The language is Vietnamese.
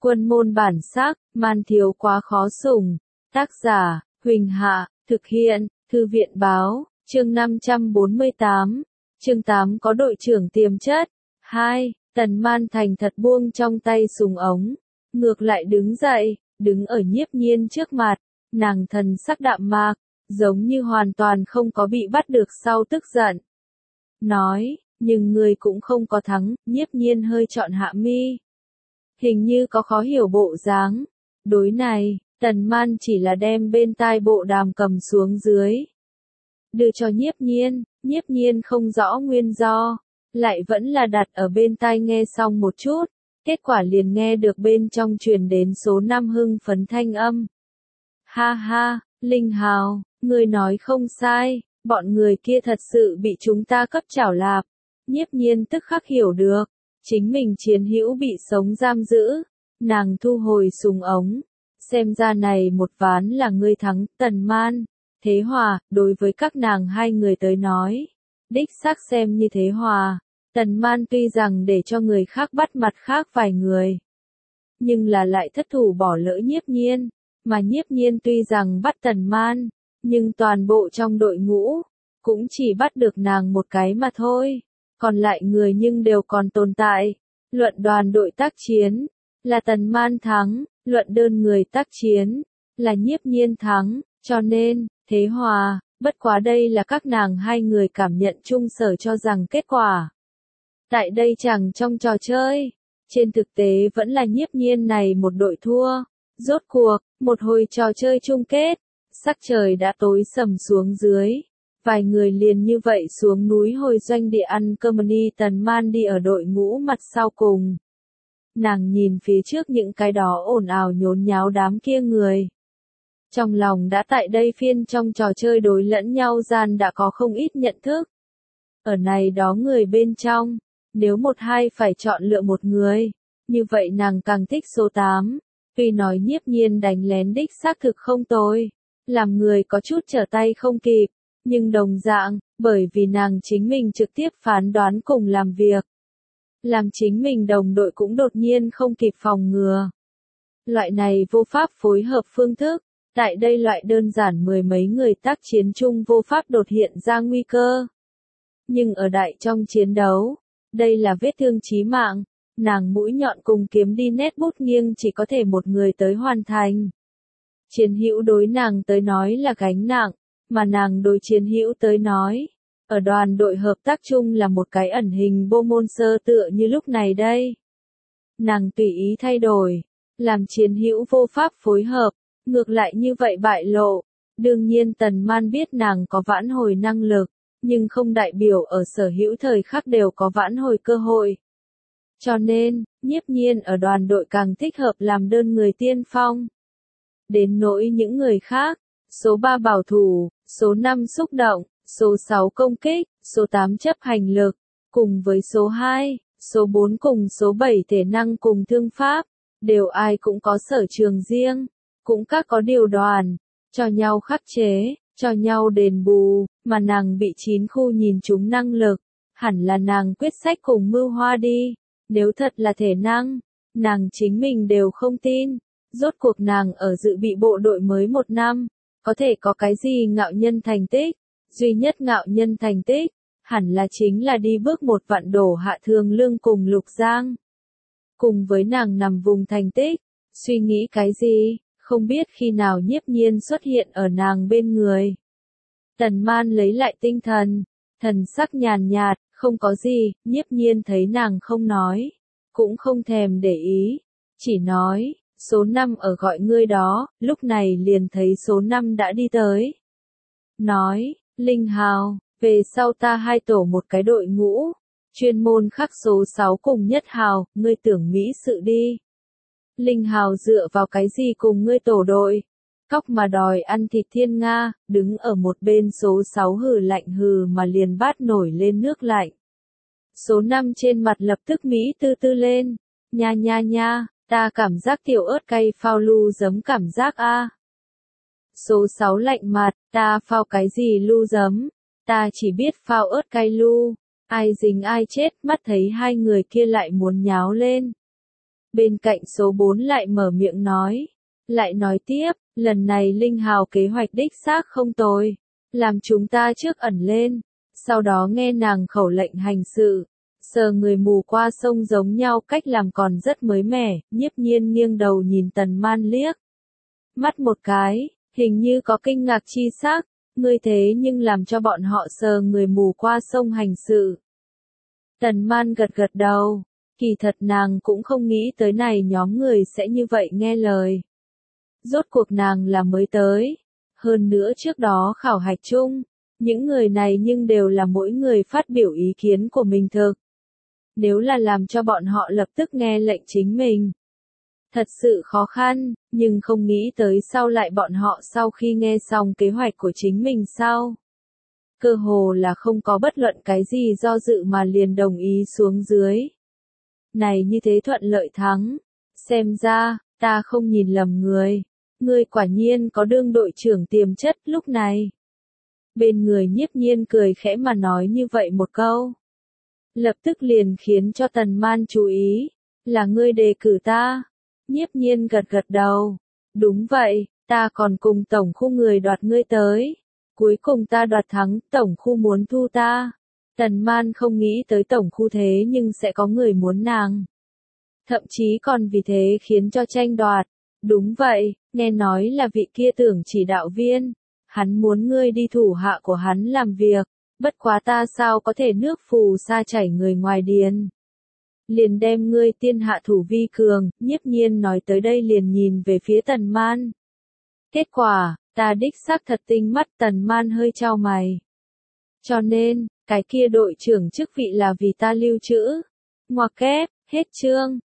Quân môn bản sắc, man thiếu quá khó sủng. Tác giả, Huỳnh Hạ, thực hiện, Thư viện báo, chương 548. Chương 8 có đội trưởng tiềm chất. 2. Tần Man thành thật buông trong tay súng ống. Ngược lại đứng dậy, đứng ở Nhiếp Nhiên trước mặt. Nàng thần sắc đạm mạc, giống như hoàn toàn không có bị bắt được sau tức giận. Nói, nhưng người cũng không có thắng. Nhiếp Nhiên hơi trọn hạ mi. Hình như có khó hiểu bộ dáng. Đối này, Tần Man chỉ là đem bên tai bộ đàm cầm xuống dưới. Đưa cho Nhiếp Nhiên không rõ nguyên do, lại vẫn là đặt ở bên tai nghe xong một chút, kết quả liền nghe được bên trong truyền đến số 5 hưng phấn thanh âm. Ha ha, Linh Hào, người nói không sai, bọn người kia thật sự bị chúng ta cấp chảo lạp. Nhiếp Nhiên tức khắc hiểu được, chính mình chiến hữu bị sống giam giữ, nàng thu hồi súng ống. Xem ra này một ván là ngươi thắng. Tần Man, thế hòa, đối với các nàng hai người tới nói. Đích xác xem như thế hòa. Tần Man tuy rằng để cho người khác bắt mặt khác vài người, nhưng là lại thất thủ bỏ lỡ Nhiếp Nhiên. Mà Nhiếp Nhiên tuy rằng bắt Tần Man, nhưng toàn bộ trong đội ngũ, cũng chỉ bắt được nàng một cái mà thôi. Còn lại người nhưng đều còn tồn tại. Luận đoàn đội tác chiến, là Tần Man thắng. Luận đơn người tác chiến, là Nhiếp Nhiên thắng, cho nên, thế hòa, bất quá đây là các nàng hai người cảm nhận chung sở cho rằng kết quả. Tại đây chẳng trong trò chơi, trên thực tế vẫn là Nhiếp Nhiên này một đội thua. Rốt cuộc, một hồi trò chơi chung kết, sắc trời đã tối sầm xuống dưới. Vài người liền như vậy xuống núi hồi doanh địa ăn cơm. Tần Man đi ở đội ngũ mặt sau cùng. Nàng nhìn phía trước những cái đó ồn ào nhốn nháo đám kia người. Trong lòng đã tại đây phiên trong trò chơi đối lẫn nhau gian đã có không ít nhận thức. Ở này đó người bên trong, nếu một hai phải chọn lựa một người, như vậy nàng càng thích số 8. Tuy nói Nhiếp Nhiên đánh lén đích xác thực không tồi, làm người có chút trở tay không kịp, nhưng đồng dạng, bởi vì nàng chính mình trực tiếp phán đoán cùng làm việc. Làm chính mình đồng đội cũng đột nhiên không kịp phòng ngừa. Loại này vô pháp phối hợp phương thức, tại đây loại đơn giản mười mấy người tác chiến chung vô pháp đột hiện ra nguy cơ. Nhưng ở đại trong chiến đấu, đây là vết thương chí mạng, nàng mũi nhọn cùng kiếm đi nét bút nghiêng chỉ có thể một người tới hoàn thành. Chiến hữu đối nàng tới nói là gánh nặng, mà nàng đối chiến hữu tới nói. Ở đoàn đội hợp tác chung là một cái ẩn hình bô môn sơ tựa như lúc này đây. Nàng tùy ý thay đổi, làm chiến hữu vô pháp phối hợp, ngược lại như vậy bại lộ. Đương nhiên Tần Man biết nàng có vãn hồi năng lực, nhưng không đại biểu ở sở hữu thời khắc đều có vãn hồi cơ hội. Cho nên, Nhiếp Nhiên ở đoàn đội càng thích hợp làm đơn người tiên phong. Đến nỗi những người khác, số 3 bảo thủ, số 5 xúc động, số 6 công kích, số 8 chấp hành lực, cùng với số 2, số 4 cùng số 7 thể năng cùng thương pháp, đều ai cũng có sở trường riêng, cũng các có điều đoàn, cho nhau khắc chế, cho nhau đền bù, mà nàng bị 9 khu nhìn trúng năng lực, hẳn là nàng quyết sách cùng mưu hoa đi, nếu thật là thể năng, nàng chính mình đều không tin, rốt cuộc nàng ở dự bị bộ đội mới 1 năm, có thể có cái gì ngạo nhân thành tích. Duy nhất ngạo nhân thành tích, hẳn là chính là đi bước một vạn đổ Hạ Thường Lương cùng Lục Giang. Cùng với nàng nằm vùng thành tích, suy nghĩ cái gì, không biết khi nào Nhiếp Nhiên xuất hiện ở nàng bên người. Tần Man lấy lại tinh thần, thần sắc nhàn nhạt, không có gì. Nhiếp Nhiên thấy nàng không nói, cũng không thèm để ý, chỉ nói, số 5 ở gọi ngươi đó. Lúc này liền thấy số 5 đã đi tới. Nói, Linh Hào, về sau ta hai tổ một cái đội ngũ, chuyên môn khắc số 6 cùng Nhất Hào, ngươi tưởng mỹ sự đi. Linh Hào dựa vào cái gì cùng ngươi tổ đội? Cóc mà đòi ăn thịt thiên Nga, đứng ở một bên số 6 hừ lạnh hừ mà liền bát nổi lên nước lạnh. Số 5 trên mặt lập tức mỹ tư tư lên, nha nha nha, ta cảm giác tiểu ớt cay phao lu giấm cảm giác a. Số 6 lạnh mặt, ta phao cái gì lu giấm, ta chỉ biết phao ớt cay lu, ai dính ai chết. Mắt thấy hai người kia lại muốn nháo lên. Bên cạnh số 4 lại mở miệng nói. Lại nói tiếp, lần này Linh Hào kế hoạch đích xác không tồi. Làm chúng ta trước ẩn lên. Sau đó nghe nàng khẩu lệnh hành sự. Sờ người mù qua sông giống nhau cách làm còn rất mới mẻ, Nhiếp Nhiên nghiêng đầu nhìn Tần Man liếc. Mắt một cái, hình như có kinh ngạc chi sắc, ngươi thế nhưng làm cho bọn họ sờ người mù qua sông hành sự. Tần Man gật gật đầu, kỳ thật nàng cũng không nghĩ tới này nhóm người sẽ như vậy nghe lời. Rốt cuộc nàng là mới tới, hơn nữa trước đó khảo hạch chung, những người này nhưng đều là mỗi người phát biểu ý kiến của mình thực. Nếu là làm cho bọn họ lập tức nghe lệnh chính mình. Thật sự khó khăn, nhưng không nghĩ tới sau lại bọn họ sau khi nghe xong kế hoạch của chính mình sau. Cơ hồ là không có bất luận cái gì do dự mà liền đồng ý xuống dưới. Này như thế thuận lợi thắng. Xem ra, ta không nhìn lầm người. Ngươi quả nhiên có đương đội trưởng tiềm chất lúc này. Bên người Nhiếp Nhiên cười khẽ mà nói như vậy một câu. Lập tức liền khiến cho Tần Man chú ý. Là ngươi đề cử ta. Nhiếp Nhiên gật gật đầu. Đúng vậy, ta còn cùng tổng khu người đoạt ngươi tới. Cuối cùng ta đoạt thắng, tổng khu muốn thu ta. Tần Man không nghĩ tới tổng khu thế nhưng sẽ có người muốn nàng. Thậm chí còn vì thế khiến cho tranh đoạt. Đúng vậy, nghe nói là vị kia tưởng chỉ đạo viên. Hắn muốn ngươi đi thủ hạ của hắn làm việc. Bất quá ta sao có thể nước phù sa chảy người ngoài điền. Liền đem ngươi tiên hạ thủ vi cường, Nhiếp Nhiên nói tới đây liền nhìn về phía Tần Man. Kết quả, ta đích xác thật tinh mắt. Tần Man hơi chau mày. Cho nên, cái kia đội trưởng chức vị là vì ta lưu trữ. Ngoặc kép, hết chương.